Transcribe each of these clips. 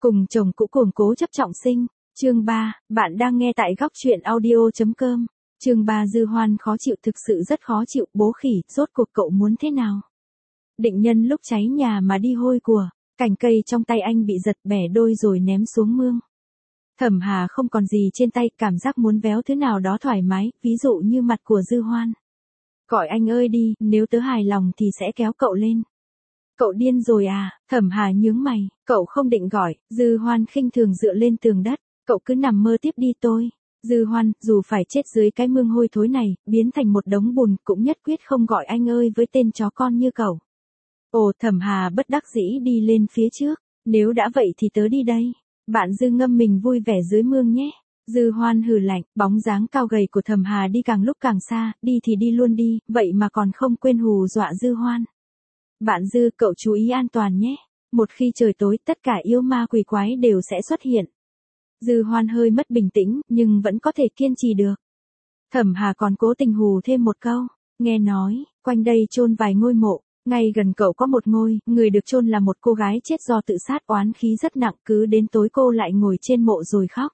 Cùng chồng cũ cuồng cố chấp trọng sinh, chương 3, bạn đang nghe tại góc truyện audio.com. Chương 3 Dư Hoan khó chịu, thực sự rất khó chịu, bố khỉ, rốt cuộc cậu muốn thế nào? Định nhân lúc cháy nhà mà đi hôi của, cành cây trong tay anh bị giật bẻ đôi rồi ném xuống mương. Thẩm Hà không còn gì trên tay, cảm giác muốn véo thứ nào đó thoải mái, ví dụ như mặt của Dư Hoan. Gọi anh ơi đi, nếu tớ hài lòng thì sẽ kéo cậu lên. Cậu điên rồi à? Thẩm Hà nhướng mày, cậu không định gọi. Dư Hoan khinh thường dựa lên tường đất, cậu cứ nằm mơ tiếp đi tôi. Dư Hoan, dù phải chết dưới cái mương hôi thối này, biến thành một đống bùn, cũng nhất quyết không gọi anh ơi với tên chó con như cậu. Ồ, Thẩm Hà bất đắc dĩ đi lên phía trước, nếu đã vậy thì tớ đi đây. Bạn Dư ngâm mình vui vẻ dưới mương nhé. Dư Hoan hừ lạnh, bóng dáng cao gầy của Thẩm Hà đi càng lúc càng xa, đi thì đi luôn đi, vậy mà còn không quên hù dọa Dư Hoan. Bạn Dư, cậu chú ý an toàn nhé. Một khi trời tối, tất cả yêu ma quỷ quái đều sẽ xuất hiện. Dư Hoan hơi mất bình tĩnh, nhưng vẫn có thể kiên trì được. Thẩm Hà còn cố tình hù thêm một câu. Nghe nói, quanh đây chôn vài ngôi mộ, ngay gần cậu có một ngôi, người được chôn là một cô gái chết do tự sát, oán khí rất nặng, cứ đến tối cô lại ngồi trên mộ rồi khóc.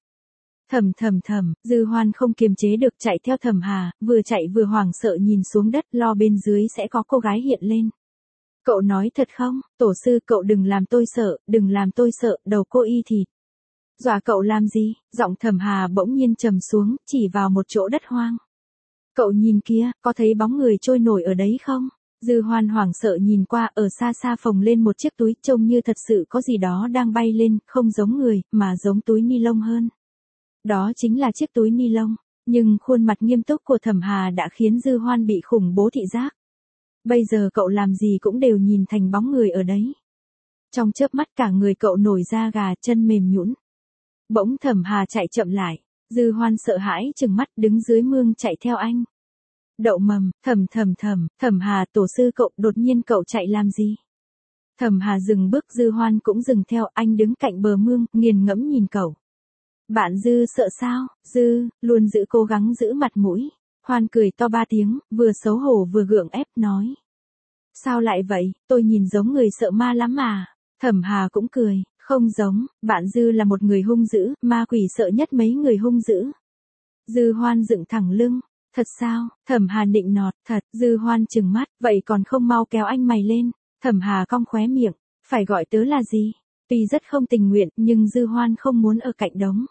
Thầm, Dư Hoan không kiềm chế được chạy theo Thẩm Hà, vừa chạy vừa hoảng sợ nhìn xuống đất, lo bên dưới sẽ có cô gái hiện lên. Cậu nói thật không? Tổ sư, cậu đừng làm tôi sợ, đừng làm tôi sợ, đầu cô y thịt. Dọa cậu làm gì? Giọng Thẩm Hà bỗng nhiên trầm xuống, chỉ vào một chỗ đất hoang. Cậu nhìn kia, có thấy bóng người trôi nổi ở đấy không? Dư Hoan hoảng sợ nhìn qua, ở xa xa phồng lên một chiếc túi, trông như thật sự có gì đó đang bay lên, không giống người, mà giống túi ni lông hơn. Đó chính là chiếc túi ni lông, nhưng khuôn mặt nghiêm túc của Thẩm Hà đã khiến Dư Hoan bị khủng bố thị giác. Bây giờ cậu làm gì cũng đều nhìn thành bóng người ở đấy. Trong chớp mắt cả người cậu nổi da gà, chân mềm nhũn. Bỗng Thẩm Hà chạy chậm lại, Dư Hoan sợ hãi trừng mắt đứng dưới mương chạy theo anh. Đậu mầm, Thẩm Hà, tổ sư cậu, đột nhiên cậu chạy làm gì? Thẩm Hà dừng bước, Dư Hoan cũng dừng theo, anh đứng cạnh bờ mương, nghiền ngẫm nhìn cậu. Bạn Dư sợ sao? Dư, luôn cố gắng giữ mặt mũi. Hoan cười to 3 tiếng, vừa xấu hổ vừa gượng ép nói. Sao lại vậy, tôi nhìn giống người sợ ma lắm mà. Thẩm Hà cũng cười, không giống, bạn Dư là một người hung dữ, ma quỷ sợ nhất mấy người hung dữ. Dư Hoan dựng thẳng lưng. Thật sao? Thẩm Hà nịnh nọt, thật. Dư Hoan trừng mắt, vậy còn không mau kéo anh mày lên. Thẩm Hà cong khóe miệng, phải gọi tớ là gì? Tuy rất không tình nguyện, nhưng Dư Hoan không muốn ở cạnh đống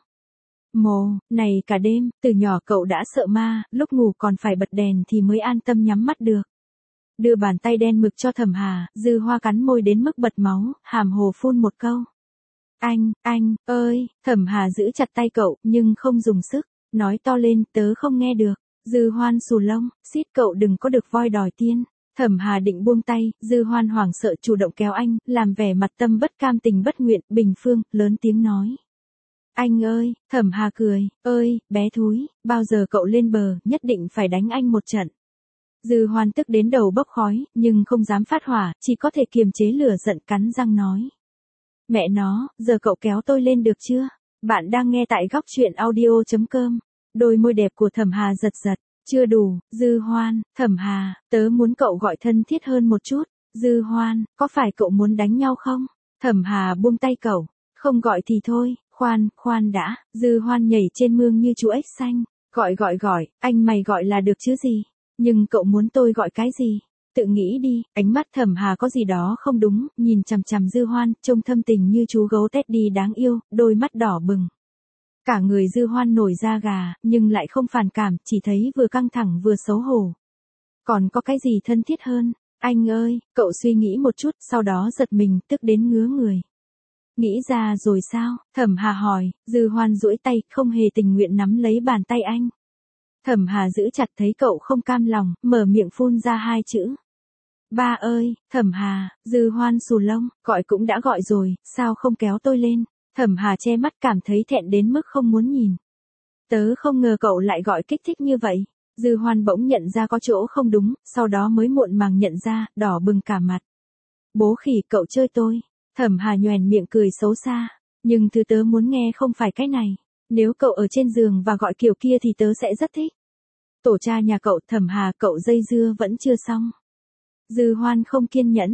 mồ này cả đêm, từ nhỏ cậu đã sợ ma, lúc ngủ còn phải bật đèn thì mới an tâm nhắm mắt được. Đưa bàn tay đen mực cho Thẩm Hà, Dư Hoa cắn môi đến mức bật máu, hàm hồ phun một câu. Anh ơi, Thẩm Hà giữ chặt tay cậu, nhưng không dùng sức, nói to lên, tớ không nghe được. Dư Hoan xù lông, xít, cậu đừng có được voi đòi tiên. Thẩm Hà định buông tay, Dư Hoan hoảng sợ chủ động kéo anh, làm vẻ mặt tâm bất cam tình bất nguyện, bình phương, lớn tiếng nói. Anh ơi, Thẩm Hà cười, ơi, bé thúi, bao giờ cậu lên bờ, nhất định phải đánh anh một trận. Dư Hoan tức đến đầu bốc khói, nhưng không dám phát hỏa, chỉ có thể kiềm chế lửa giận, cắn răng nói. Mẹ nó, giờ cậu kéo tôi lên được chưa? Bạn đang nghe tại góc truyện audio.com. Đôi môi đẹp của Thẩm Hà giật giật. Chưa đủ, Dư Hoan, Thẩm Hà, tớ muốn cậu gọi thân thiết hơn một chút. Dư Hoan, có phải cậu muốn đánh nhau không? Thẩm Hà buông tay cậu. Không gọi thì thôi, khoan đã. Dư Hoan nhảy trên mương như chú ếch xanh. Gọi, anh mày gọi là được chứ gì? Nhưng cậu muốn tôi gọi cái gì? Tự nghĩ đi. Ánh mắt Thẩm Hà có gì đó không đúng, nhìn chằm chằm Dư Hoan, trông thâm tình như chú gấu Teddy đáng yêu, đôi mắt đỏ bừng. Cả người Dư Hoan nổi da gà, nhưng lại không phản cảm, chỉ thấy vừa căng thẳng vừa xấu hổ. Còn có cái gì thân thiết hơn? Anh ơi, cậu suy nghĩ một chút, sau đó giật mình, tức đến ngứa người. Nghĩ ra rồi sao? Thẩm Hà hỏi. Dư Hoan duỗi tay, không hề tình nguyện nắm lấy bàn tay anh. Thẩm Hà giữ chặt, thấy cậu không cam lòng, mở miệng phun ra 2 chữ. Ba ơi, Thẩm Hà. Dư Hoan xù lông, gọi cũng đã gọi rồi, sao không kéo tôi lên? Thẩm Hà che mắt, cảm thấy thẹn đến mức không muốn nhìn. Tớ không ngờ cậu lại gọi kích thích như vậy. Dư Hoan bỗng nhận ra có chỗ không đúng, sau đó mới muộn màng nhận ra, đỏ bừng cả mặt. Bố khỉ, cậu chơi tôi. Thẩm Hà nhoẻn miệng cười xấu xa. Nhưng thứ tớ muốn nghe không phải cái này. Nếu cậu ở trên giường và gọi kiểu kia thì tớ sẽ rất thích. Tổ cha nhà cậu. Thẩm Hà, cậu dây dưa vẫn chưa xong. Dư Hoan không kiên nhẫn.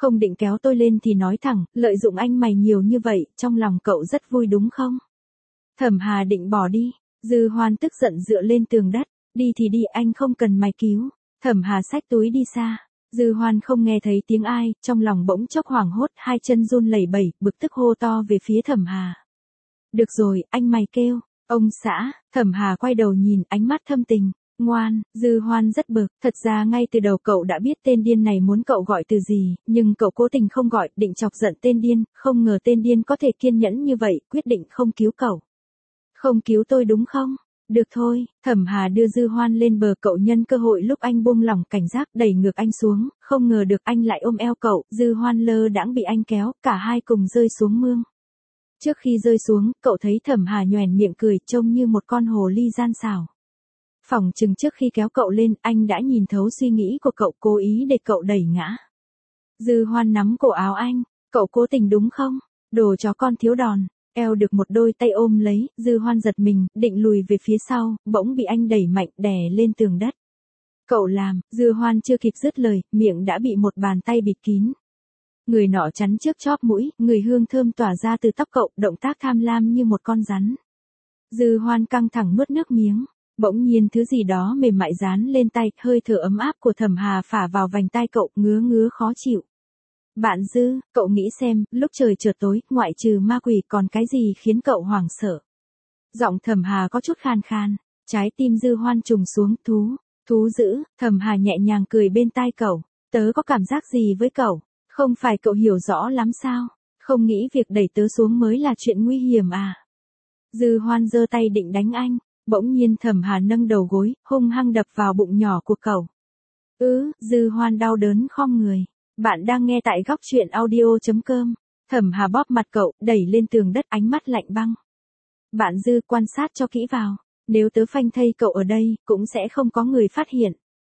Không định kéo tôi lên thì nói thẳng, lợi dụng anh mày nhiều như vậy, trong lòng cậu rất vui đúng không? Thẩm Hà định bỏ đi, Dư Hoan tức giận dựa lên tường đất, đi thì đi, anh không cần mày cứu. Thẩm Hà xách túi đi xa, Dư Hoan không nghe thấy tiếng ai, trong lòng bỗng chốc hoảng hốt, hai chân run lẩy bẩy, bực tức hô to về phía Thẩm Hà. Được rồi, anh mày kêu, ông xã. Thẩm Hà quay đầu nhìn, ánh mắt thâm tình. Ngoan. Dư Hoan rất bực, thật ra ngay từ đầu cậu đã biết tên điên này muốn cậu gọi từ gì, nhưng cậu cố tình không gọi, định chọc giận tên điên, không ngờ tên điên có thể kiên nhẫn như vậy, quyết định không cứu cậu. Không cứu tôi đúng không? Được thôi. Thẩm Hà đưa Dư Hoan lên bờ, cậu nhân cơ hội lúc anh buông lỏng cảnh giác đẩy ngược anh xuống, không ngờ được anh lại ôm eo cậu, Dư Hoan lơ đãng bị anh kéo, cả hai cùng rơi xuống mương. Trước khi rơi xuống, cậu thấy Thẩm Hà nhoẻn miệng cười, trông như một con hồ ly gian xảo. Phỏng chừng trước khi kéo cậu lên, anh đã nhìn thấu suy nghĩ của cậu, cố ý để cậu đẩy ngã. Dư Hoan nắm cổ áo anh, cậu cố tình đúng không? Đồ chó con thiếu đòn. Eo được một đôi tay ôm lấy, Dư Hoan giật mình, định lùi về phía sau, bỗng bị anh đẩy mạnh đè lên tường đất. Cậu làm. Dư Hoan chưa kịp dứt lời, miệng đã bị một bàn tay bịt kín. Người nọ chắn trước chóp mũi, người hương thơm tỏa ra từ tóc cậu, động tác tham lam như một con rắn. Dư Hoan căng thẳng nuốt nước miếng, bỗng nhiên thứ gì đó mềm mại dán lên tay, hơi thở ấm áp của Thẩm Hà phả vào vành tai cậu, ngứa ngứa khó chịu. Bạn Dư, cậu nghĩ xem, lúc trời chợt tối, ngoại trừ ma quỷ còn cái gì khiến cậu hoảng sợ? Giọng Thẩm Hà có chút khan khan, trái tim Dư Hoan trùng xuống, thú dữ. Thẩm Hà nhẹ nhàng cười bên tai cậu, tớ có cảm giác gì với cậu? Không phải cậu hiểu rõ lắm sao? Không nghĩ việc đẩy tớ xuống mới là chuyện nguy hiểm à? Dư Hoan giơ tay định đánh anh, bỗng nhiên Thẩm Hà nâng đầu gối, hung hăng đập vào bụng nhỏ của cậu. Dư Hoan đau đớn khom người. Bạn đang nghe tại góc truyện audio.com. Thẩm Hà bóp mặt cậu, đẩy lên tường đất, ánh mắt lạnh băng. Bạn Dư, quan sát cho kỹ vào. Nếu tớ phanh thây cậu ở đây, cũng sẽ không có người phát hiện.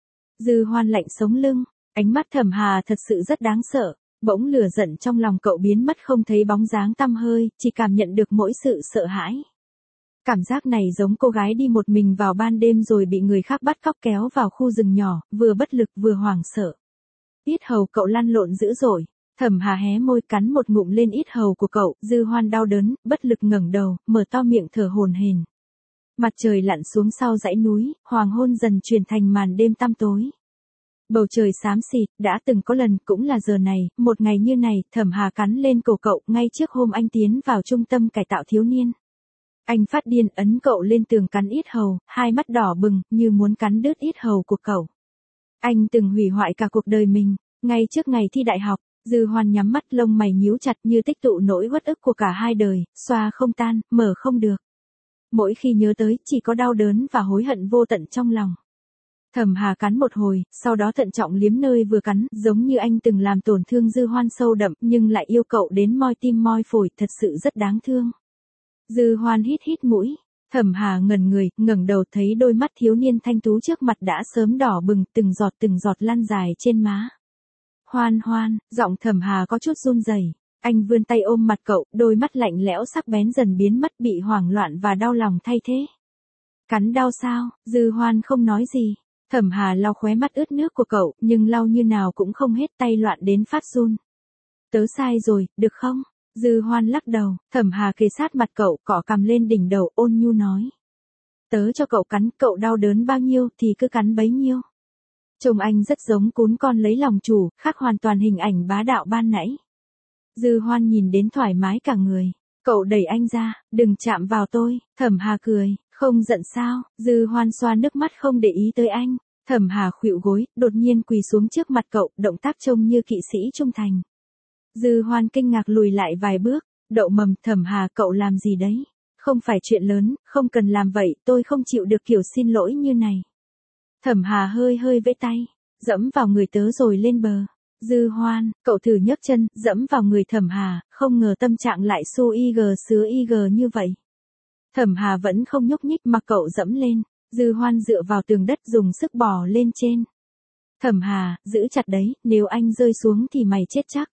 Dư Hoan lạnh sống lưng. Ánh mắt Thẩm Hà thật sự rất đáng sợ. Bỗng lửa giận trong lòng cậu biến mất không thấy bóng dáng tăm hơi, chỉ cảm nhận được mỗi sự sợ hãi. Cảm giác này giống cô gái đi một mình vào ban đêm rồi bị người khác bắt cóc kéo vào khu rừng nhỏ, vừa bất lực vừa hoảng sợ. Yết hầu cậu lăn lộn dữ dội. Thẩm Hà hé môi cắn một ngụm lên yết hầu của cậu, Dư Hoan đau đớn, bất lực ngẩng đầu, mở to miệng thở hổn hển. Mặt trời lặn xuống sau dãy núi, hoàng hôn dần chuyển thành màn đêm tăm tối. Bầu trời xám xịt, đã từng có lần, cũng là giờ này, một ngày như này, Thẩm Hà cắn lên cổ cậu, ngay trước hôm anh tiến vào trung tâm cải tạo thiếu niên. Anh phát điên ấn cậu lên tường cắn yết hầu, hai mắt đỏ bừng, như muốn cắn đứt yết hầu của cậu. Anh từng hủy hoại cả cuộc đời mình, ngay trước ngày thi đại học. Dư Hoan nhắm mắt, lông mày nhíu chặt như tích tụ nỗi uất ức của cả hai đời, xoa không tan, mở không được. Mỗi khi nhớ tới, chỉ có đau đớn và hối hận vô tận trong lòng. Thẩm Hà cắn một hồi, sau đó thận trọng liếm nơi vừa cắn, giống như anh từng làm tổn thương Dư Hoan sâu đậm, nhưng lại yêu cậu đến moi tim moi phổi, thật sự rất đáng thương. Dư Hoan hít hít mũi. Thẩm Hà ngẩn người, ngẩng đầu thấy đôi mắt thiếu niên thanh tú trước mặt đã sớm đỏ bừng, từng giọt lăn dài trên má. Hoan Hoan, giọng Thẩm Hà có chút run rẩy. Anh vươn tay ôm mặt cậu, đôi mắt lạnh lẽo sắc bén dần biến mất, bị hoảng loạn và đau lòng thay thế. Cắn đau sao? Dư Hoan không nói gì. Thẩm Hà lau khóe mắt ướt nước của cậu, nhưng lau như nào cũng không hết, tay loạn đến phát run. Tớ sai rồi, được không? Dư Hoan lắc đầu. Thẩm Hà kề sát mặt cậu, cọ cằm lên đỉnh đầu, ôn nhu nói. Tớ cho cậu cắn, cậu đau đớn bao nhiêu thì cứ cắn bấy nhiêu. Trông anh rất giống cún con lấy lòng chủ, khác hoàn toàn hình ảnh bá đạo ban nãy. Dư Hoan nhìn đến thoải mái cả người. Cậu đẩy anh ra, đừng chạm vào tôi. Thẩm Hà cười, không giận sao? Dư Hoan xoa nước mắt không để ý tới anh. Thẩm Hà khuỵu gối, đột nhiên quỳ xuống trước mặt cậu, động tác trông như kỵ sĩ trung thành. Dư Hoan kinh ngạc lùi lại vài bước. Đậu mầm. Thẩm Hà, cậu làm gì đấy? Không phải chuyện lớn, không cần làm vậy, tôi không chịu được kiểu xin lỗi như này. Thẩm Hà hơi vẫy tay, dẫm vào người tớ rồi lên bờ. Dư Hoan, cậu thử nhấc chân, dẫm vào người Thẩm Hà, không ngờ tâm trạng lại su ig sứa ig như vậy. Thẩm Hà vẫn không nhúc nhích mà cậu dẫm lên. Dư Hoan dựa vào tường đất dùng sức bò lên trên. Thẩm Hà, giữ chặt đấy, nếu anh rơi xuống thì mày chết chắc.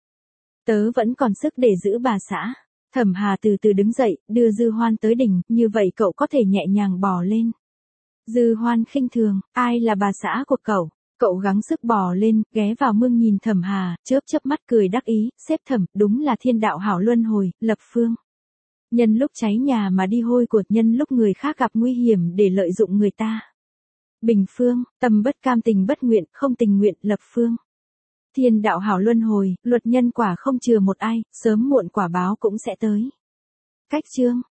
Tớ vẫn còn sức để giữ bà xã. Thẩm Hà từ từ đứng dậy, đưa Dư Hoan tới đỉnh, như vậy cậu có thể nhẹ nhàng bò lên. Dư Hoan khinh thường, ai là bà xã của cậu? Cậu gắng sức bò lên, ghé vào mương nhìn Thẩm Hà, chớp chớp mắt cười đắc ý, sếp Thẩm, đúng là thiên đạo hảo luân hồi, lập phương. Nhân lúc cháy nhà mà đi hôi của, nhân lúc người khác gặp nguy hiểm để lợi dụng người ta. Bình phương, tâm bất cam tình bất nguyện, không tình nguyện, lập phương. Thiên đạo hảo luân hồi, luật nhân quả không chừa một ai, sớm muộn quả báo cũng sẽ tới. Cách chương